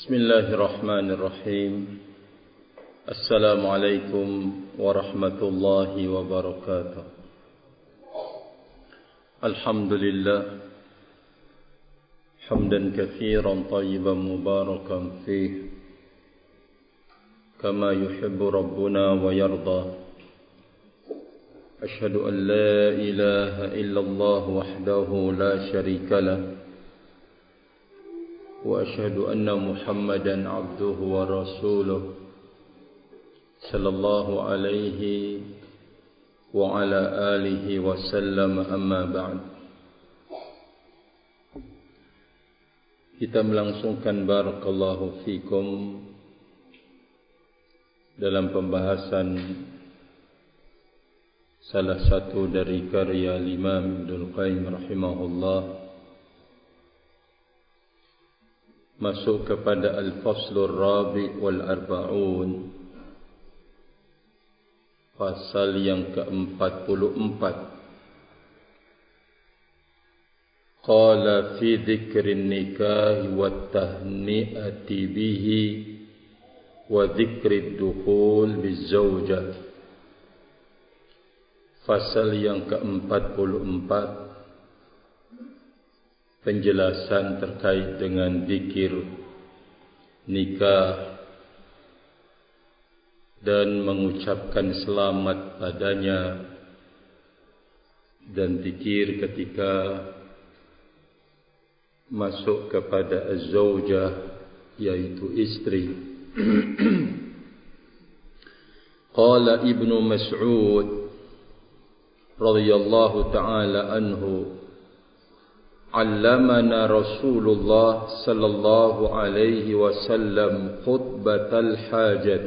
Bismillahirrahmanirrahim. Assalamualaikum warahmatullahi wabarakatuh. Alhamdulillah hamdan katsiran tayyiban mubarakan fihi kama yuhibbu rabbuna wa yarda. Ashhadu an la ilaha illallah wahdahu la syarika lah وأشهد أن محمدا عبده ورسوله صلى الله عليه وعلى آله وسلم أما بعد. Kita melangsungkan barakallahu fikum dalam pembahasan salah satu dari karya Imam Ibnul Qayyim rahimahullah, masuk kepada Al-Faslur Rabi' wal Arba'un, pasal yang ke-44. Qala fi dzikrin nikahi wat tahni'ati bihi wa dzikrid dukhul bizaujah. Pasal yang ke-44, penjelasan terkait dengan zikir nikah dan mengucapkan selamat padanya, dan zikir ketika masuk kepada az-zaujah, yaitu istri. Qala Ibnu Mas'ud radhiyallahu ta'ala anhu, علمنا رسول الله صلى الله عليه وسلم خطبة الحاجة.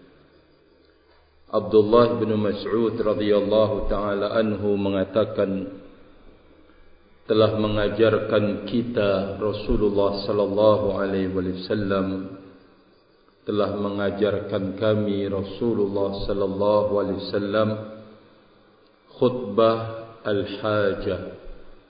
Abdullah bin Mas'ud radhiyallahu taala anhu mengatakan, telah mengajarkan kita Rasulullah sallallahu alaihi wasallam, telah mengajarkan kami Rasulullah sallallahu alaihi wasallam khutbah al-hajah.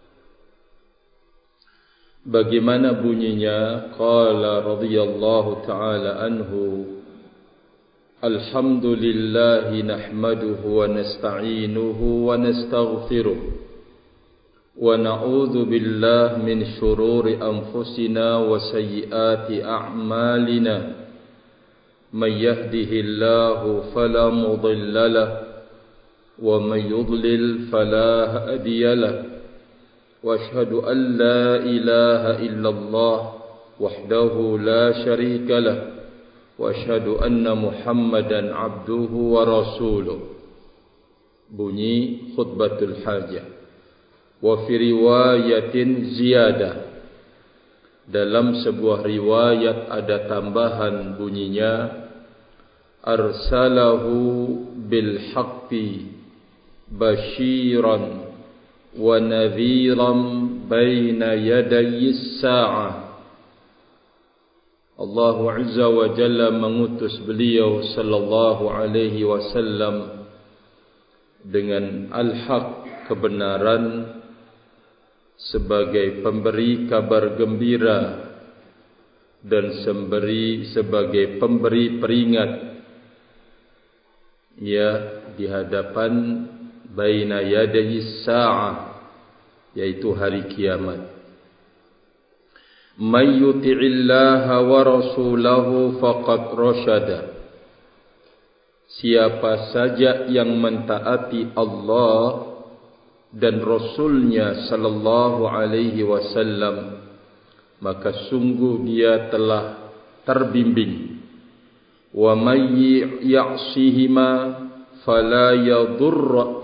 Bagaimana bunyinya? Qala radhiyallahu ta'ala anhu, alhamdulillahi nahmaduhu wa nasta'inuhu wa nastaghfiruh wa na'udzu billahi min shururi anfusina wa sayyiati a'malina. May yahdihillahu fala mudilla lahu wa may yudlil fala hadiya lahu. وأشهد أن لا إله إلا الله وحده لا شريك له وأشهد أن محمدا عبده ورسوله. Bunyi khutbatul hajah. Wa fi riwayatin ziyadah, dalam sebuah riwayat ada tambahan bunyinya, arsalahu bil haqqi basyiran wa nadhiran baina yadayis sa'ah. Allah Azza wa Jalla mengutus beliau sallallahu alaihi wasallam dengan al-haq, kebenaran, sebagai pemberi kabar gembira dan sebagai pemberi peringat, ya, di hadapan baina yadayis sa'ah, yaitu hari kiamat. May yuti'illaha wa rasulahu faqad rasyada. Siapa saja yang mentaati Allah dan Rasulnya sallallahu alaihi wasallam, maka sungguh dia telah terbimbing. Wa may ya'sihima fala yadur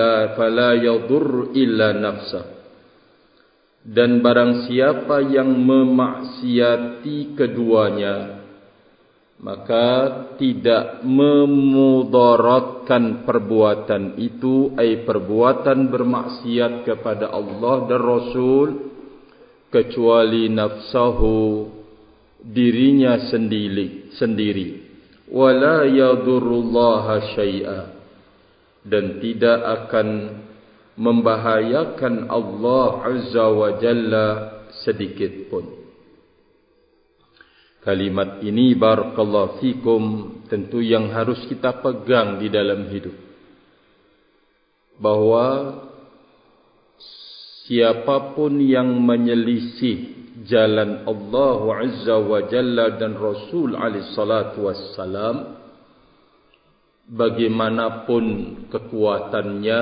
illa nafsah. Dan barang siapa yang memaksiati keduanya, maka tidak memudaratkan perbuatan itu, ai perbuatan bermaksiat kepada Allah dan Rasul, kecuali nafsahu, dirinya sendiri. Wala yadurullaha syai'a, dan tidak akan membahayakan Allah Azza wa Jalla sedikit pun. Kalimat ini barakallahu fikum tentu yang harus kita pegang di dalam hidup. Bahwa siapapun yang menyelisih jalan Allah Azza wa Jalla dan Rasul alaihi salatu wassalam, bagaimanapun kekuatannya,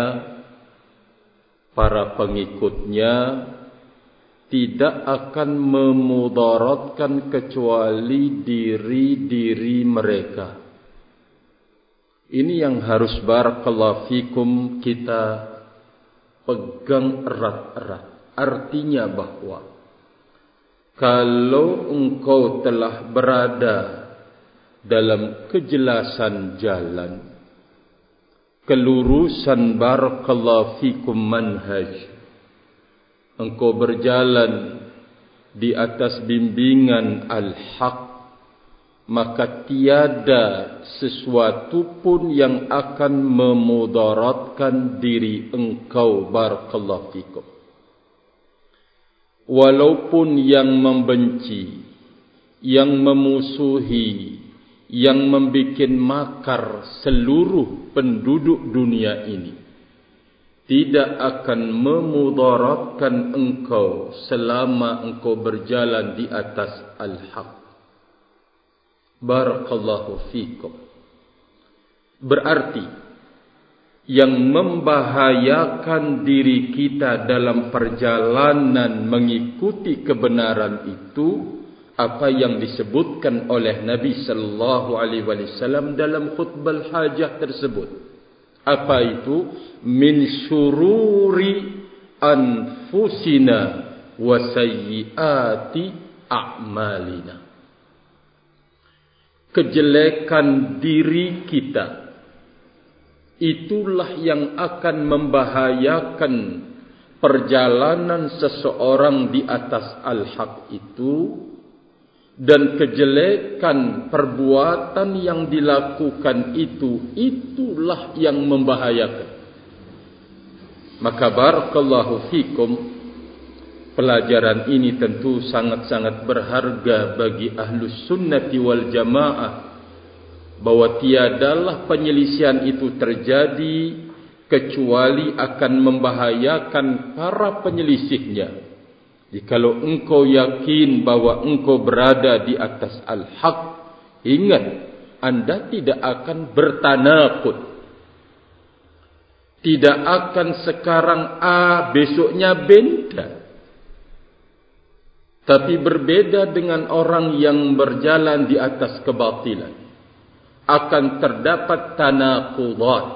para pengikutnya, tidak akan memudaratkan kecuali diri-diri mereka. Ini yang harus barakallahu fikum kita pegang erat-erat. Artinya bahwa kalau engkau telah berada dalam kejelasan jalan, kelurusan barakallahu fikum manhaj, engkau berjalan di atas bimbingan al-haq, maka tiada sesuatu pun yang akan memudaratkan diri engkau barakallahu fikum. Walaupun yang membenci, yang memusuhi, yang membikin makar seluruh penduduk dunia ini, tidak akan memudaratkan engkau selama engkau berjalan di atas al-haq. Barakallahu fikum. Berarti yang membahayakan diri kita dalam perjalanan mengikuti kebenaran itu apa yang disebutkan oleh Nabi sallallahu alaihi wasallam dalam khutbah hajah tersebut. Apa itu? Min syururi anfusina wa sayyiati a'malina. Kejelekan diri kita, itulah yang akan membahayakan perjalanan seseorang di atas al-haq itu, dan kejelekan perbuatan yang dilakukan itu, itulah yang membahayakan. Maka barakallahu fikum, pelajaran ini tentu sangat-sangat berharga bagi ahlus sunnati wal jamaah, bahwa tiadalah penyelisihan itu terjadi kecuali akan membahayakan para penyelisihnya. Jikalau engkau yakin bahwa engkau berada di atas al-haq, ingat, anda tidak akan bertanakut. Tidak akan sekarang A, besoknya beda. Tapi berbeda dengan orang yang berjalan di atas kebatilan. Akan terdapat tanakudat.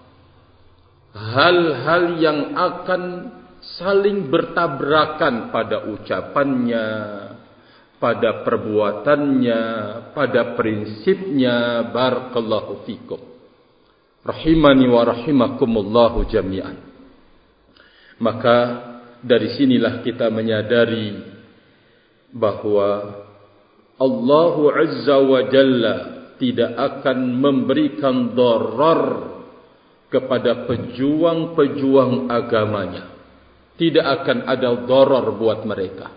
Hal-hal yang akan saling bertabrakan pada ucapannya, pada perbuatannya, pada prinsipnya. Barakallahu fikum. Rahimani wa rahimakumullahu jami'an. Maka dari sinilah kita menyadari bahwa Allah Azza wa Jalla tidak akan memberikan darar kepada pejuang-pejuang agamanya. Tidak akan ada darar buat mereka.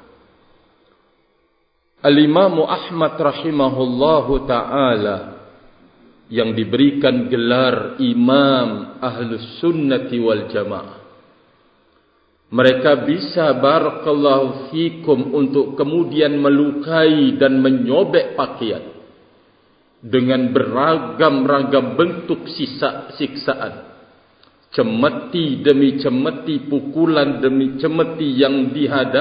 Al-Imam Ahmad rahimahullahu ta'ala, yang diberikan gelar Imam Ahlus Sunnati wal Jamaah, mereka bisa barakallahu fikum untuk kemudian melukai dan menyobek pakaian dengan beragam-ragam bentuk siksaan. Cemeti demi cemeti, pukulan demi cemeti yang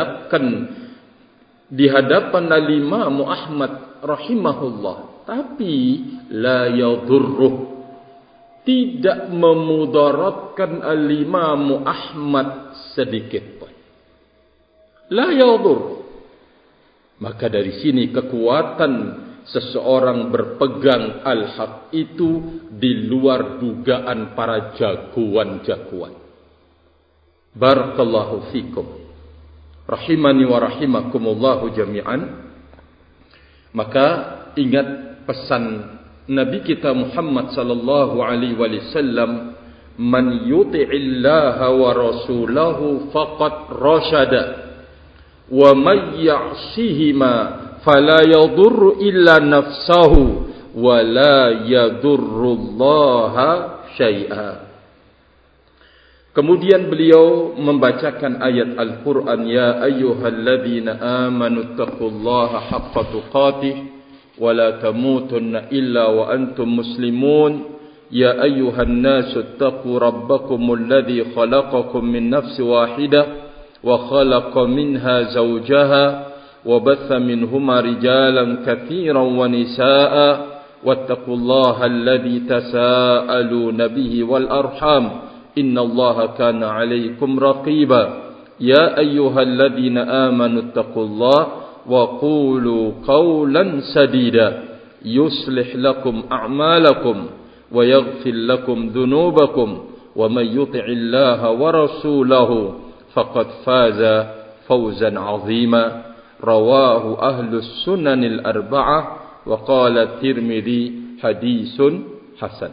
dihadapan al-Imam Ahmad rahimahullah. Tapi la yadurruh, tidak memudaratkan al-Imam Ahmad sedikit pun. La yadur. Maka dari sini kekuatan seseorang berpegang al-haq itu di luar dugaan para jagoan-jagoan. Barakallahu fikum. Rahimani wa rahimakumullahu jami'an. Maka ingat pesan Nabi kita Muhammad sallallahu alaihi wasallam, man yuti'illaha wa rasulahu faqad rasyada wa may ya'sihima fala yadurru illa nafsahu wa la yadurrullaha syai'a. Kemudian beliau membacakan ayat Al-Quran, ya ayyuhalladzina amanu taqullaha haqqa tuqatih wa la tamutunna illa wa antum muslimun. Ya ayyuhan nasu taqu rabbakumul ladzi khalaqakum min nafsin wahidah wa khalaqa minha zawjaha wa batha minhuma rijalan katsiran wa nisaa'a wattaqullaha alladzi tasaaluna bihi wal arham innallaha kana 'alaykum raqiba. Ya ayyuhalladzina amanu taqullaha wa qulu qawlan sadida yuslih lakum a'malakum wa yaghfir lakum dhunubakum wa may yuti'illaha wa rasulahu faqad faza fawzan 'azima. Rawahu ahlus sunanil arba'ah wa qala Tirmidzi hadisun hasan.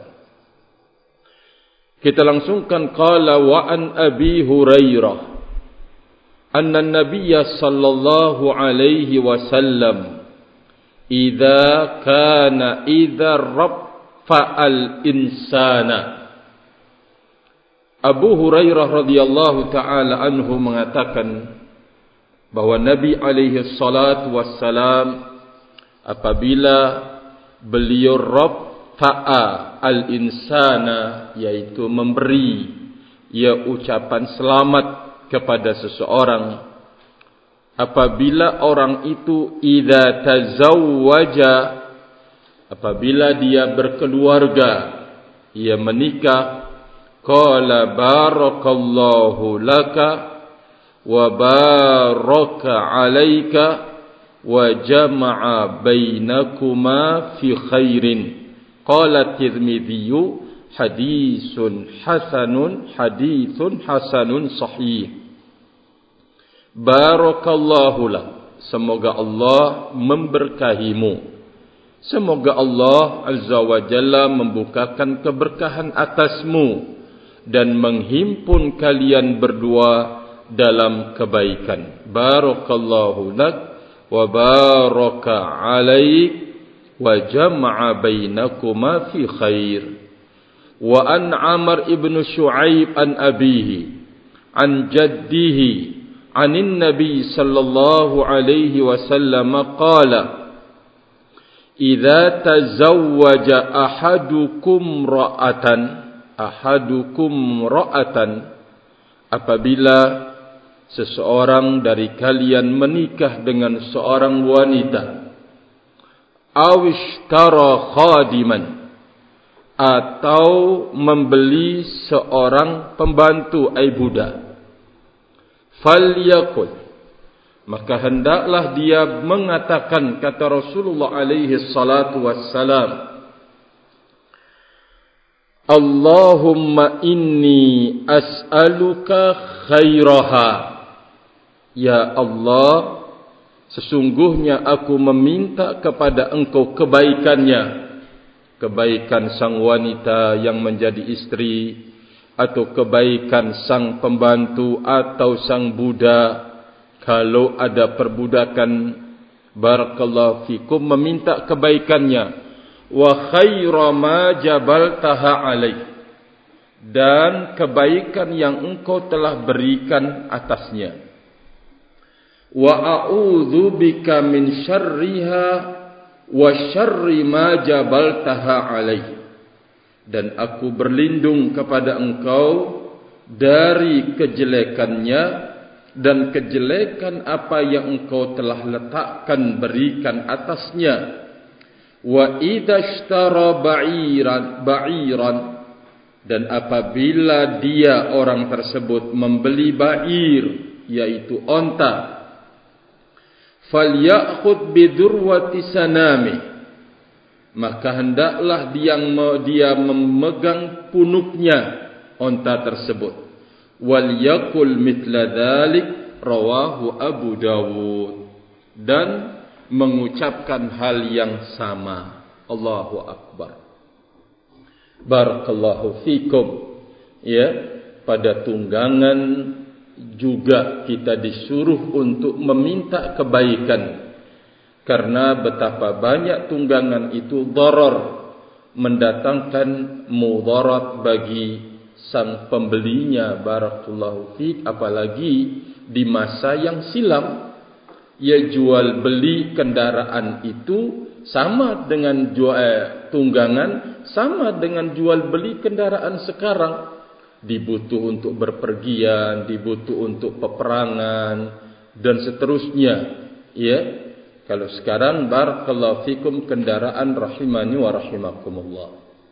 Kita langsungkan qala wa an Abi Hurairah anna an-nabiy sallallahu alaihi wasallam idza kana fa'al insana. Abu Hurairah radhiyallahu taala anhu mengatakan bahwa Nabi alaihi salatu wassalam apabila beliau rafa'a al-insana, yaitu memberi ucapan selamat kepada seseorang, apabila orang itu idza tazawwaja, apabila dia berkeluarga, ia menikah, qala barakallahu laka wa baraka alaika wa jama'a bainakuma fi khairin. Qala Tirmidzi hadithun hasanun sahih. Barakallahu lak, semoga Allah memberkahimu. Semoga Allah Azza wa Jalla membukakan keberkahan atasmu dan menghimpun kalian berdua dalam kebaikan. Barakallahu lak wa baraka alaik wa jama'a bainakuma fi khair. Wa an Amr ibn Shu'aib an abihi an jaddihi anin nabi sallallahu alaihi wasallam qala idza tazawwaja ahadukum ra'atan, apabila seseorang dari kalian menikah dengan seorang wanita, awishtara khadiman, atau membeli seorang pembantu budak, falyaqul, maka hendaklah dia mengatakan, kata Rasulullah alaihi salatu wassalam, Allahumma inni as'aluka khairaha. Ya Allah, sesungguhnya aku meminta kepada Engkau kebaikannya, kebaikan sang wanita yang menjadi istri, atau kebaikan sang pembantu atau sang budak. Kalau ada perbudakan, barakallahu fikum, meminta kebaikannya. Wa khaira ma jabaltaha alaih, dan kebaikan yang engkau telah berikan atasnya. Wa a'udzu bika min syarriha wa syarri ma jabaltaha alaih, dan aku berlindung kepada engkau dari kejelekannya dan kejelekan apa yang engkau telah letakkan berikan atasnya. Wa idashtara ba'iran, dan apabila dia orang tersebut membeli ba'ir, yaitu onta, falyakhud bidurwati sanami, maka hendaklah dia memegang punuknya onta tersebut. Wal yakul mitla dzalik, rawahu Abu Dawud, dan mengucapkan hal yang sama. Allahu akbar. Barakallahu fikum. Ya, pada tunggangan juga kita disuruh untuk meminta kebaikan Karena betapa banyak tunggangan itu darar, mendatangkan mudarat bagi sang pembelinya. Barakallahu fiik. Apalagi di masa yang silam, ya jual beli kendaraan itu sama dengan jual tunggangan, sama dengan jual beli kendaraan sekarang. Dibutuh untuk berpergian, dibutuh untuk peperangan dan seterusnya. Ya, kalau sekarang barakallahu fikum kendaraan rahimani wa rahimakumullah.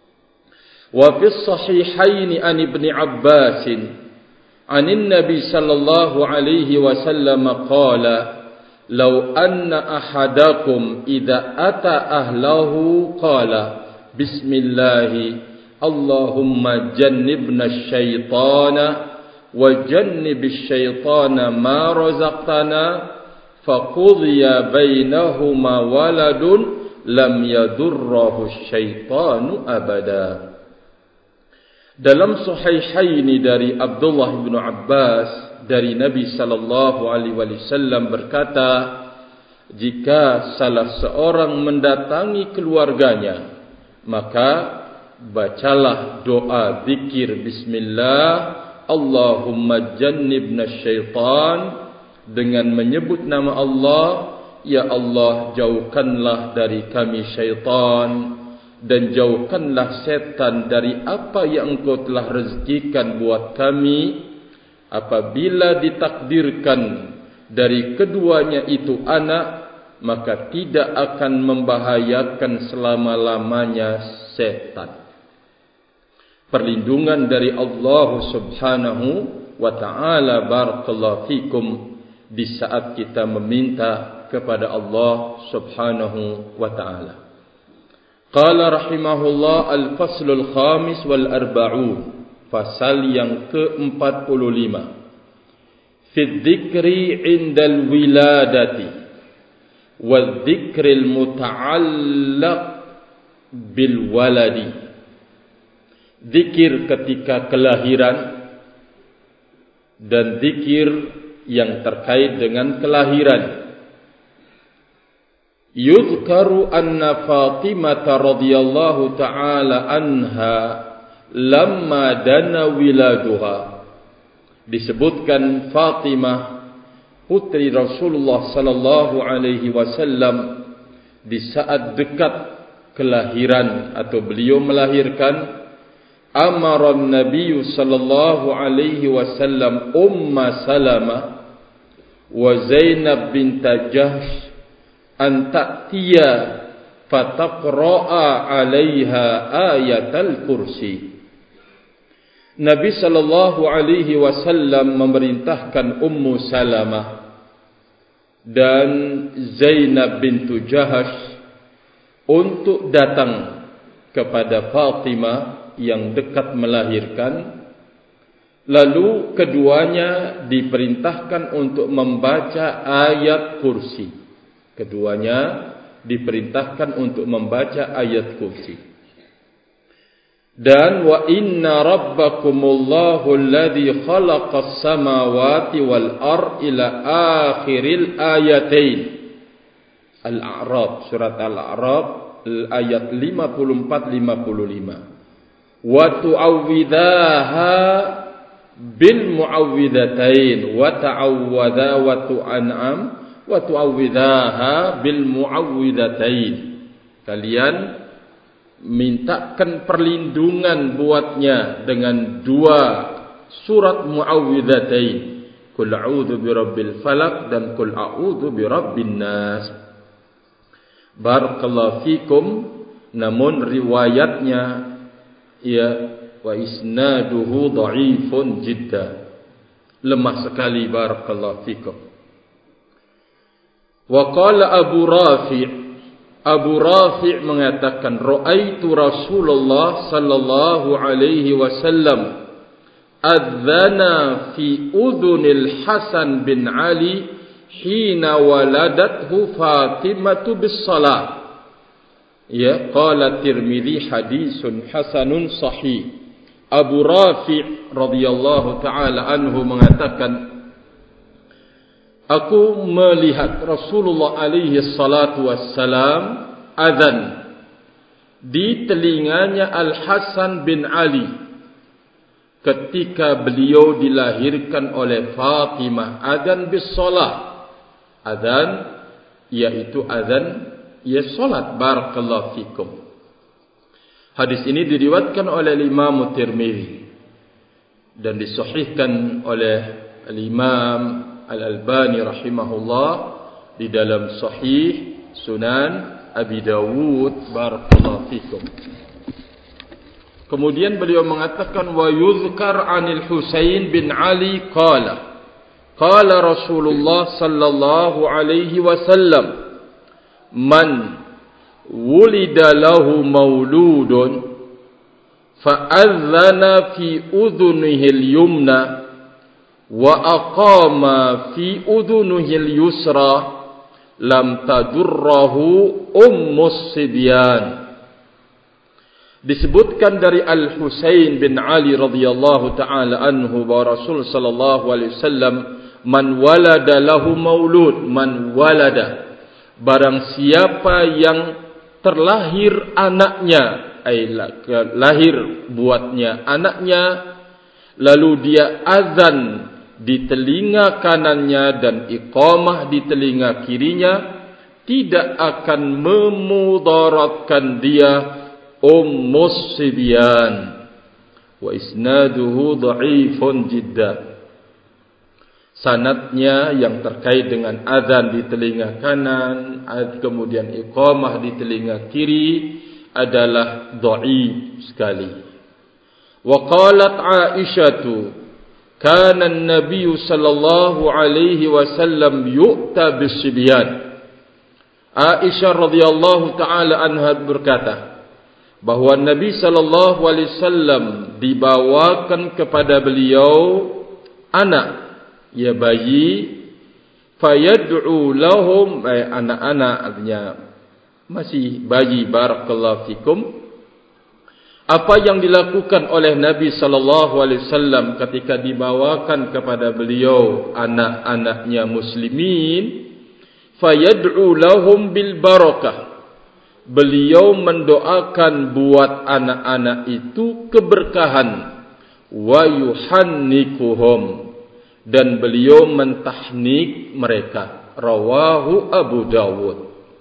Wa fis sahihain an Ibnu Abbas an Nabi sallallahu alaihi wasallam qala law anna ahadakum idza ata ahlahu qala bismillah Allahumma jannibna asyaitana wa jannibish syaitana ma razaqtana faqudhiya bainahuma waladun lam yadurruhu syaitanu abada. Dalam sahihaini dari Abdullah bin Abbas dari Nabi sallallahu alaihi wasallam berkata, jika salah seorang mendatangi keluarganya, maka bacalah doa zikir bismillah Allahumma jannibna syaitan, dengan menyebut nama Allah, ya Allah jauhkanlah dari kami syaitan, dan jauhkanlah setan dari apa yang Engkau telah rezekikan buat kami. Apabila ditakdirkan dari keduanya itu anak, maka tidak akan membahayakan selama-lamanya setan. Perlindungan dari Allah subhanahu wa ta'ala barakallahu fikum di saat kita meminta kepada Allah subhanahu wa ta'ala. Qala rahimahullah al-faslul khamis wal arba'un, fasal yang ke-45. Fi dzikri indal wiladati wa dzikril muta'allaq bil waladi. Zikir ketika kelahiran dan zikir yang terkait dengan kelahiran. Yuzkaru anna Fatimah radhiyallahu ta'ala anha lamma dana wiladuha. Disebutkan Fatimah putri Rasulullah sallallahu alaihi wasallam di saat dekat kelahiran atau beliau melahirkan, amara Nabi sallallahu alaihi wasallam Umma Salamah wa Zainab bint Jahsh an ta'tiya fataqra'a 'alaiha ayatal kursi. Nabi sallallahu alaihi wasallam memerintahkan Ummu Salamah dan Zainab bint Jahsh untuk datang kepada Fatimah yang dekat melahirkan, lalu keduanya diperintahkan untuk membaca ayat kursi. Keduanya diperintahkan untuk membaca ayat kursi. Dan wa inna rabbakumullahu alladhi khalaqas samawati wal ard ila akhiril ayatain. Al-A'raf, surat Al-A'raf ayat 54-55. Wa tu'awwidhaha bil mu'awwidhatain wa ta'awwadha wa tu'an'am wa tu'awwidhaha bil mu'awwidhatain. Kalian mintakan perlindungan buatnya dengan dua surat mu'awwidhatain, Qul a'udzu birabbil falaq dan Qul a'udzu birabbin nas. Barakallahu fikum. Namun riwayatnya ya wa isnaduhu dha'ifun jidda, lemah sekali. Barakallahu fikum. Wa qala Abu Rafi' mengatakan, ra'aitu Rasulullah sallallahu alaihi wasallam adzana fi udhunil Hasan bin Ali hina waladathu Fatimatu bis salat. Ya, qala Tirmidzi hadisun hasanun sahih. Abu Rafi' radhiyallahu taala anhu mengatakan, Aku melihat Rasulullah alaihi salatu wassalam azan di telinganya Al-Hasan bin Ali ketika beliau dilahirkan oleh Fatimah. Azan bis salat, azan yaitu azan ya salat. Barakallahu fikum. Hadis ini diriwayatkan oleh Imam Tirmizi dan disahihkan oleh Imam Al-Albani rahimahullah di dalam Sahih Sunan Abi Dawud. Barakallahu fikum. Kemudian beliau mengatakan wa yuzkar 'anil Husain bin Ali qala qala Rasulullah sallallahu alaihi wasallam man wulida lahu mauludun fa'adhana fi udhunihi al-yumna wa aqama fi udhunihi al-yusra lam tadurrahu ummus sibyan. Disebutkan dari Al-Husain bin Ali radhiyallahu taala anhu bahwa Rasul sallallahu alaihi wasallam man walada lahu maulud, man walada, barang siapa yang terlahir anaknya, lahir buatnya anaknya, lalu dia azan di telinga kanannya dan iqamah di telinga kirinya, tidak akan memudaratkan dia ummus sibyan. Wa isnaduhu dha'ifun jiddan. Sanadnya yang terkait dengan azan di telinga kanan, kemudian iqamah di telinga kiri adalah dhaif sekali. Wa qalat Aisyatu kana an-nabiy sallallahu alaihi wasallam yu'ta bis-sibyan. Aisyah radhiyallahu taala anha berkata bahwa Nabi sallallahu alaihi wasallam dibawakan kepada beliau anak, ya bayi, fayad'u lahum, anak-anak artinya masih bayi. Barakallahu fikum. Apa yang dilakukan oleh Nabi sallallahu alaihi wasallam ketika dibawakan kepada beliau anak-anaknya muslimin, fayad'u lahum bil barakah. Beliau mendoakan buat anak-anak itu keberkahan, wa yuhannikuhum, dan beliau mentahnik mereka. Rawahu Abu Dawud.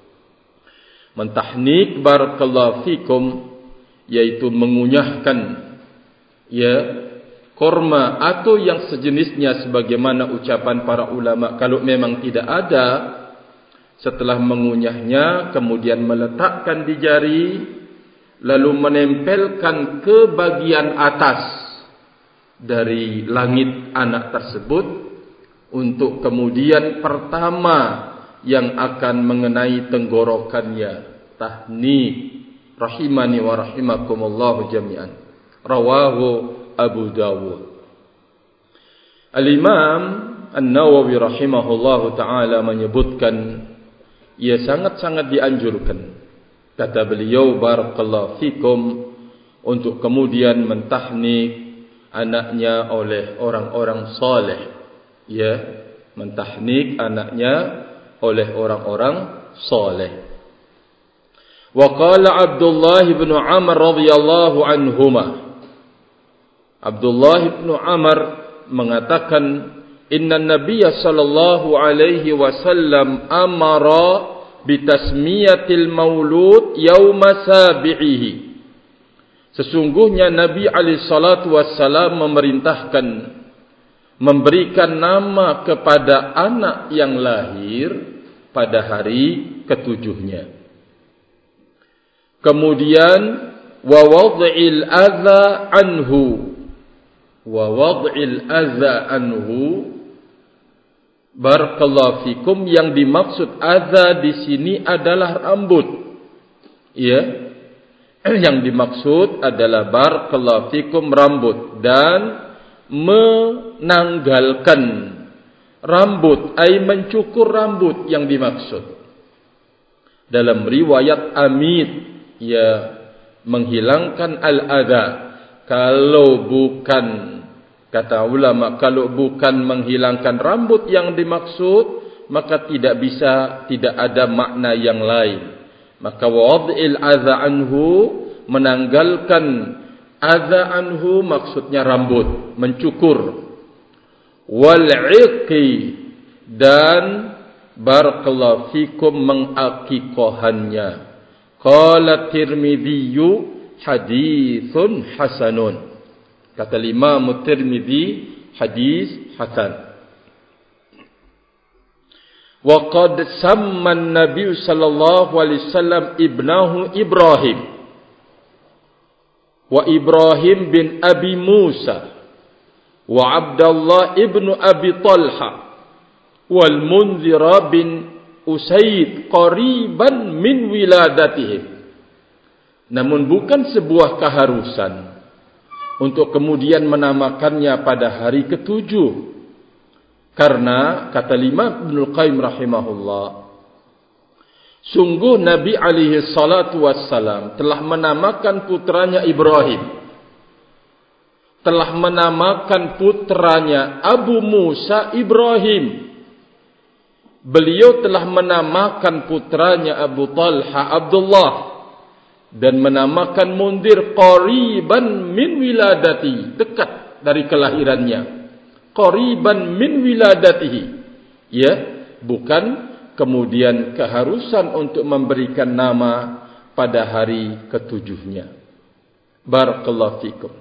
Mentahnik, barakallahu fikum, yaitu mengunyahkan ya korma atau yang sejenisnya sebagaimana ucapan para ulama. Kalau memang tidak ada, setelah mengunyahnya kemudian meletakkan di jari, lalu menempelkan ke bagian atas dari langit anak tersebut, untuk kemudian pertama yang akan mengenai tenggorokannya. Tahnik, rahimani wa rahimakumullah jami'an. Rawahu Abu Dawud. Al-Imam An-Nawawi rahimahullahu ta'ala menyebutkan, ia sangat-sangat dianjurkan, kata beliau barakallahu fikum, untuk kemudian mentahnik anaknya oleh orang-orang saleh, ya, mentahnik anaknya oleh orang-orang saleh. Wa qala Abdullah bin Amr radhiyallahu anhuma, Abdullah bin Amr mengatakan, inna nabiyya sallallahu alaihi wasallam amara bitasmiyatil maulud yauma sabi'ihi. Sesungguhnya Nabi alaihi salatu wassalam memerintahkan memberikan nama kepada anak yang lahir pada hari ketujuhnya. Kemudian wa wad'il adza anhu, wa wad'il adza anhu, barakallahu fikum, yang dimaksud adza di sini adalah rambut, ya. Yang dimaksud adalah barakallahu fikum rambut, dan menanggalkan rambut, ay mencukur rambut yang dimaksud. Dalam riwayat Amit, ya, menghilangkan al-adza. Kalau bukan Kata ulama, kalau bukan menghilangkan rambut yang dimaksud, maka tidak ada makna yang lain. Maka wad'il adza anhu, menanggalkan adza anhu maksudnya rambut, mencukur. Wal 'iqi, dan barakallahu fikum mengaqiqahannya. Qala Tirmidzi haditsun hasanun. Kata Imam Tirmidzi, hadis hasan. Wa qad samma an-nabiy sallallahu alaihi wasallam ibnahu Ibrahim wa Ibrahim bin Abi Musa wa Abdullah ibn Abi Talha wal Munzir bin Usayd qariban min wiladatihim. Namun bukan sebuah keharusan untuk kemudian menamakannya pada hari ketujuh. Karena kata Imam Ibnu Qayyim rahimahullah, sungguh Nabi alaihi salatu wassalam telah menamakan putranya Ibrahim, telah menamakan putranya Abu Musa Ibrahim. Beliau telah menamakan putranya Abu Talha Abdullah, dan menamakan Munzir qariban min wiladati, dekat dari kelahirannya. Qariban min wiladatihi, ya, bukan kemudian keharusan untuk memberikan nama pada hari ketujuhnya. Barakallahu fikum.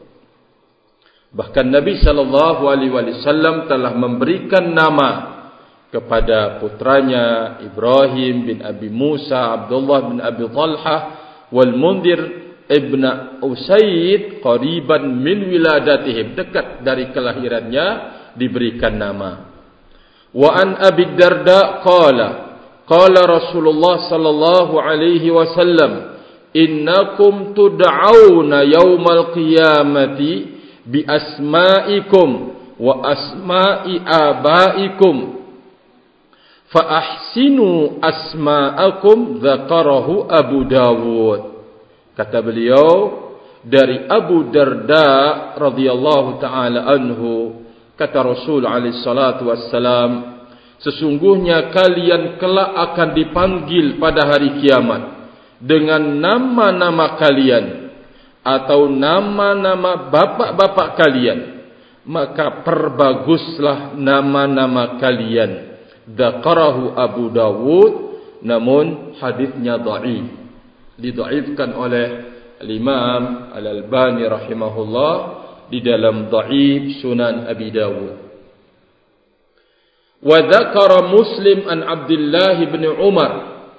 Bahkan Nabi sallallahu alaihi wasallam telah memberikan nama kepada putranya Ibrahim bin Abi Musa, Abdullah bin Abi Talha, wal Munzir ibn Usayd qariban min wiladatihim, dekat dari kelahirannya diberikan nama. Wa an Abi Darda qala Rasulullah sallallahu alaihi wasallam, innakum tud'auna yaumal qiyamati bi asma'ikum wa asma'i abaikum fa ahsinu asma'akum, dzakarahu Abu Dawud. Kata beliau dari Abu Darda radhiyallahu taala anhu, kata Rasul alaihi salatu wassalam, sesungguhnya kalian kelak akan dipanggil pada hari kiamat dengan nama-nama kalian atau nama-nama bapak-bapak kalian, maka perbaguslah nama-nama kalian. Dzakarahu Abu Dawud, namun hadisnya dhaif, didhaifkan oleh Imam Al-Albani rahimahullah di dalam dhaif Sunan Abi Dawud. Wa dzakara Muslim an Abdullah bin Umar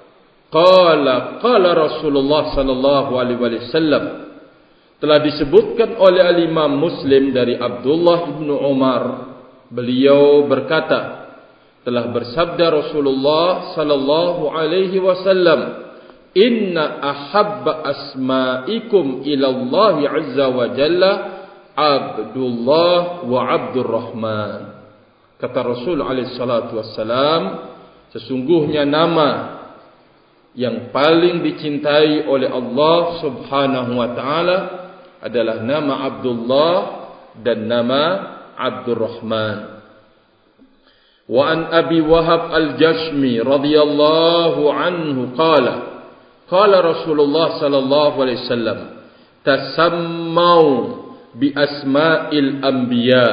qala Rasulullah sallallahu alaihi wasallam, telah disebutkan oleh Imam Muslim dari Abdullah bin Umar, beliau berkata, telah bersabda Rasulullah sallallahu alaihi wasallam, inna ahabba asma'ikum ila Allah azza wa jalla Abdullah wa Abdurrahman. Kata Rasul alaihi salatu wassalam, sesungguhnya nama yang paling dicintai oleh Allah subhanahu wa ta'ala adalah nama Abdullah dan nama Abdurrahman. Wa an Abi Wahab al-Jashmi radhiyallahu anhu qala Rasulullah sallallahu alaihi wasallam, tasammau bi asma'il anbiya,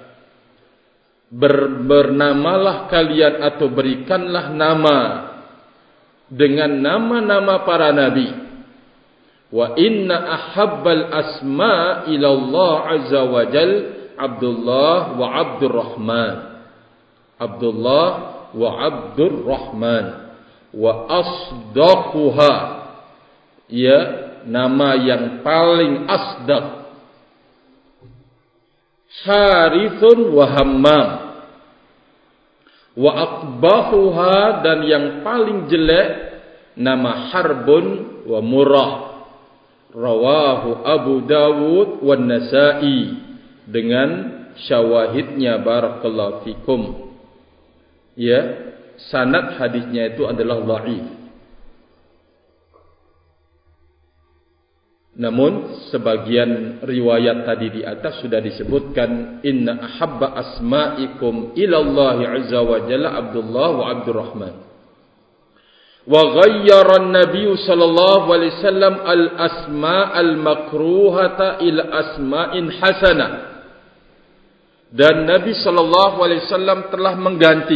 bernamalah kalian atau berikanlah nama dengan nama-nama para nabi. Wa inna ahabbal asma' ila Allah azza wa jal Abdullah wa Abdurrahman. Abdullah wa Abdurrahman. Wa asdaquha, ya, nama yang paling asdaq, Harithun wa Hammam. Wa aqbahuha, dan yang paling jelek nama Harbun wa Murrah. Rawahu Abu Dawud wa Nasa'i, dengan syawahidnya barakallahu fikum. Ya, sanad hadisnya itu adalah dhaif. Namun sebagian riwayat tadi di atas sudah disebutkan, inna ahabba asma'ikum ilallahi azza wa jalla Abdullah wa Abdurrahman. Wa ghayyara an-nabiy sallallahu alaihi wasallam al-asma' al-makruhata ila asma'in hasanah. Dan Nabi sallallahu alaihi wasallam telah mengganti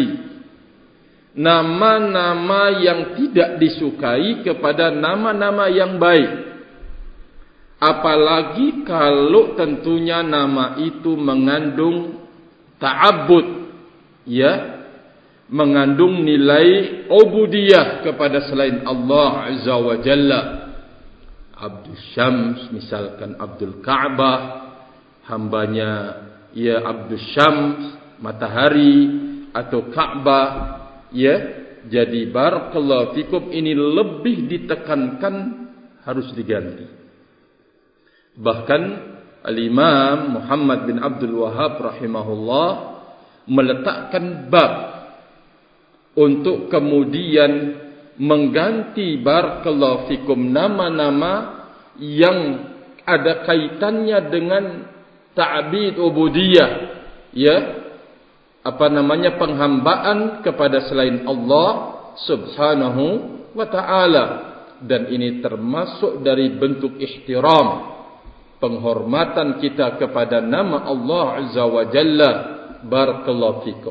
nama-nama yang tidak disukai kepada nama-nama yang baik. Apalagi kalau tentunya nama itu mengandung ta'abbud, ya, mengandung nilai ubudiyah kepada selain Allah azza wa jalla. Abdul Syams, misalkan Abdul Ka'bah, hambanya ya Abdul Syams, matahari atau Ka'bah, ya. Jadi barakallahu fikum, ini lebih ditekankan harus diganti. Bahkan Al-Imam Muhammad bin Abdul Wahhab rahimahullah meletakkan bab untuk kemudian mengganti barakallahu fikum nama-nama yang ada kaitannya dengan ta'bid ubudiyah, ya, penghambaan kepada selain Allah subhanahu wa ta'ala. Dan ini termasuk dari bentuk ihtiram, penghormatan kita kepada nama Allah azza wa jalla. Barakallahu fikum.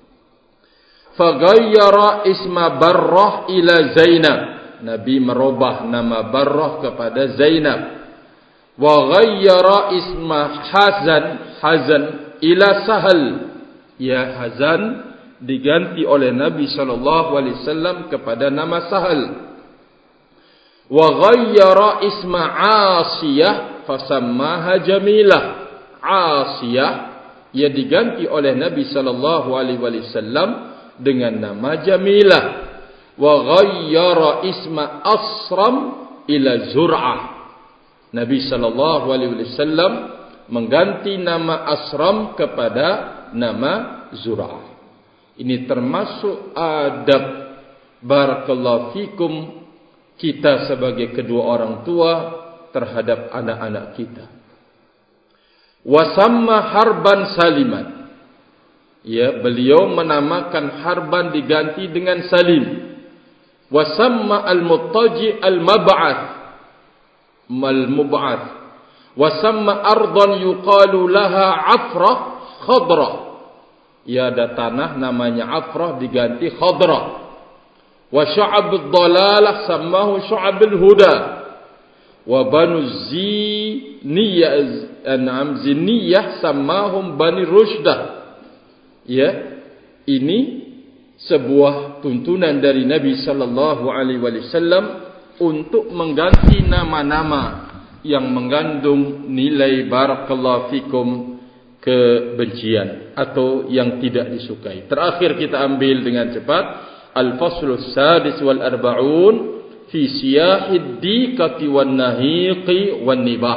Faghayyara isma Barrah ila Zainab. Nabi merubah nama Barrah kepada Zainab. Wa ghayyara isma Hazan ila Sahal. Ya, Hazan diganti oleh Nabi sallallahu alaihi wasallam kepada nama Sahal. Wa ghayyara isma Asiyah fasammaha Jamilah. Asiyah ia diganti oleh Nabi sallallahu alaihi wasallam dengan nama Jamilah. Wa ghayyara isma Asram ila Zur'ah. Nabi sallallahu alaihi wasallam mengganti nama Asram kepada nama Zur'ah. Ini termasuk adab barakallahu fikum kita sebagai kedua orang tua terhadap anak-anak kita. Wasamma Harban Saliman. Ya, beliau menamakan Harban diganti dengan Salim. Wasamma Al-Muttaji Al-Mab'ath. Al-Mub'ath. Wasamma Ardan yuqalu laha Afrah Khadra. Ya, ada tanah namanya Afrah diganti Khadra. Wa Syu'ab ad-Dalalah sammahu Syu'ab al-Huda. Wa Banu Ziniyah sammahum Bani Rushdah. Ya, ini sebuah tuntunan dari Nabi sallallahu alaihi wasallam untuk mengganti nama-nama yang mengandung nilai barakallahu fikum kebencian atau yang tidak disukai. Terakhir kita ambil dengan cepat al-faslus sadis wal arba'un fi siyahid dikati wan nahiqi wan nibah,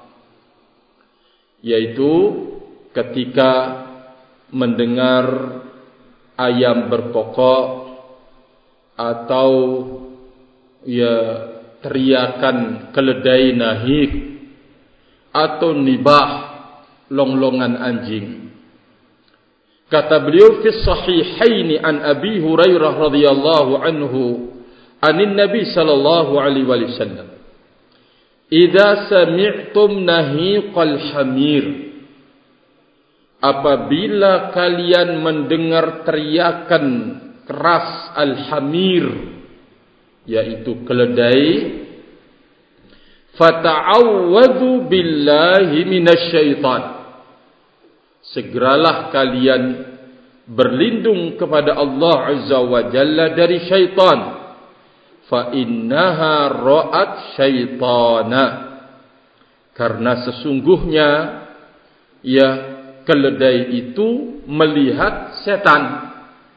yaitu ketika mendengar ayam berkokok atau ya teriakan keledai nahik atau nibah longlongan anjing. Kata beliau fi sahihaini an Abi Hurairah radhiyallahu anhu anin Nabi sallallahu alaihi wasallam, idza sami'tum nahiqal hamir, apabila kalian mendengar teriakan keras al-hamir, yaitu keledai, fata'awwadhu billahi minasyaitan, segeralah kalian berlindung kepada Allah azza wa jalla dari syaitan. Fa innaha ra'at syaitana, karena sesungguhnya ya keledai itu melihat setan.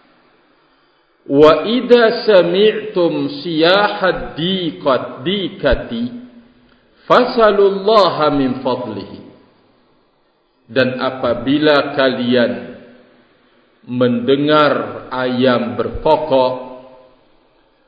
Wa idza sami'tum siyahad dikati fasalullaha min fadlihi, dan apabila kalian mendengar ayam berkokok,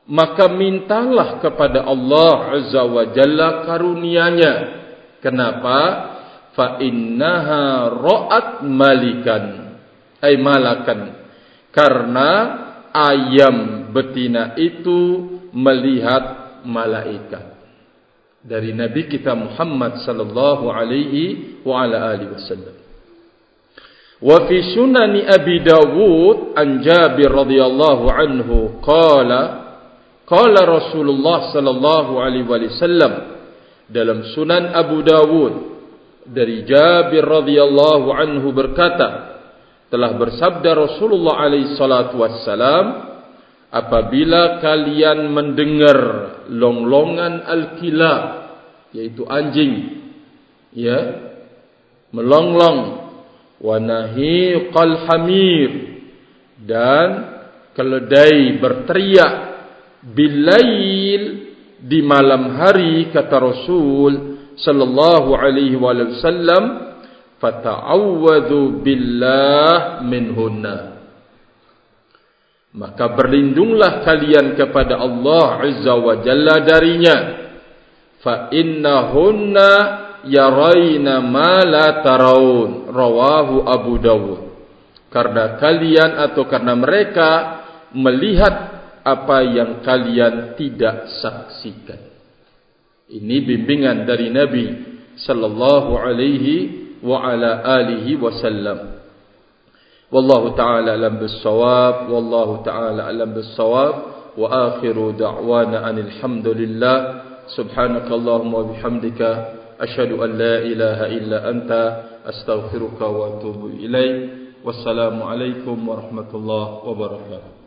maka mintalah kepada Allah Azza wa Jalla karunia-Nya. Kenapa? Fa innaha ra'at malikan, ay malakan. Karena ayam betina itu melihat malaikat. Dari Nabi kita Muhammad sallallahu alaihi wa ala alihi wasallam. Wa fi sunani Abi Dawud an Jabir radhiyallahu anhu qala Rasulullah sallallahu alaihi wasallam, dalam Sunan Abu Dawud dari Jabir radhiyallahu anhu berkata, telah bersabda Rasulullah alaihi salatu wassalam, apabila kalian mendengar longlongan al-kilab, yaitu anjing, ya, melonglong, wa nahiqal hamir, dan keledai berteriak, bilail, di malam hari, kata Rasul sallallahu alaihi wasallam, fata'awwadhu billah minhunna, maka berlindunglah kalian kepada Allah Azza wa Jalla darinya. Fa innahunna yarayna ma la tarawun, rawahu Abu Dawud. Karena kalian atau karena mereka melihat apa yang kalian tidak saksikan. Ini bimbingan dari Nabi sallallahu alaihi wa ala alihi wasallam. Wallahu ta'ala alam bis-shawab, wallahu ta'ala alam bis-shawab, wa akhiru da'wana anil hamdulillah, subhanakallahumma wa bihamdika, asyhadu an la ilaha illa anta, astaghfiruka wa atubu ilaik. Wassalamu alaikum warahmatullahi wabarakatuh.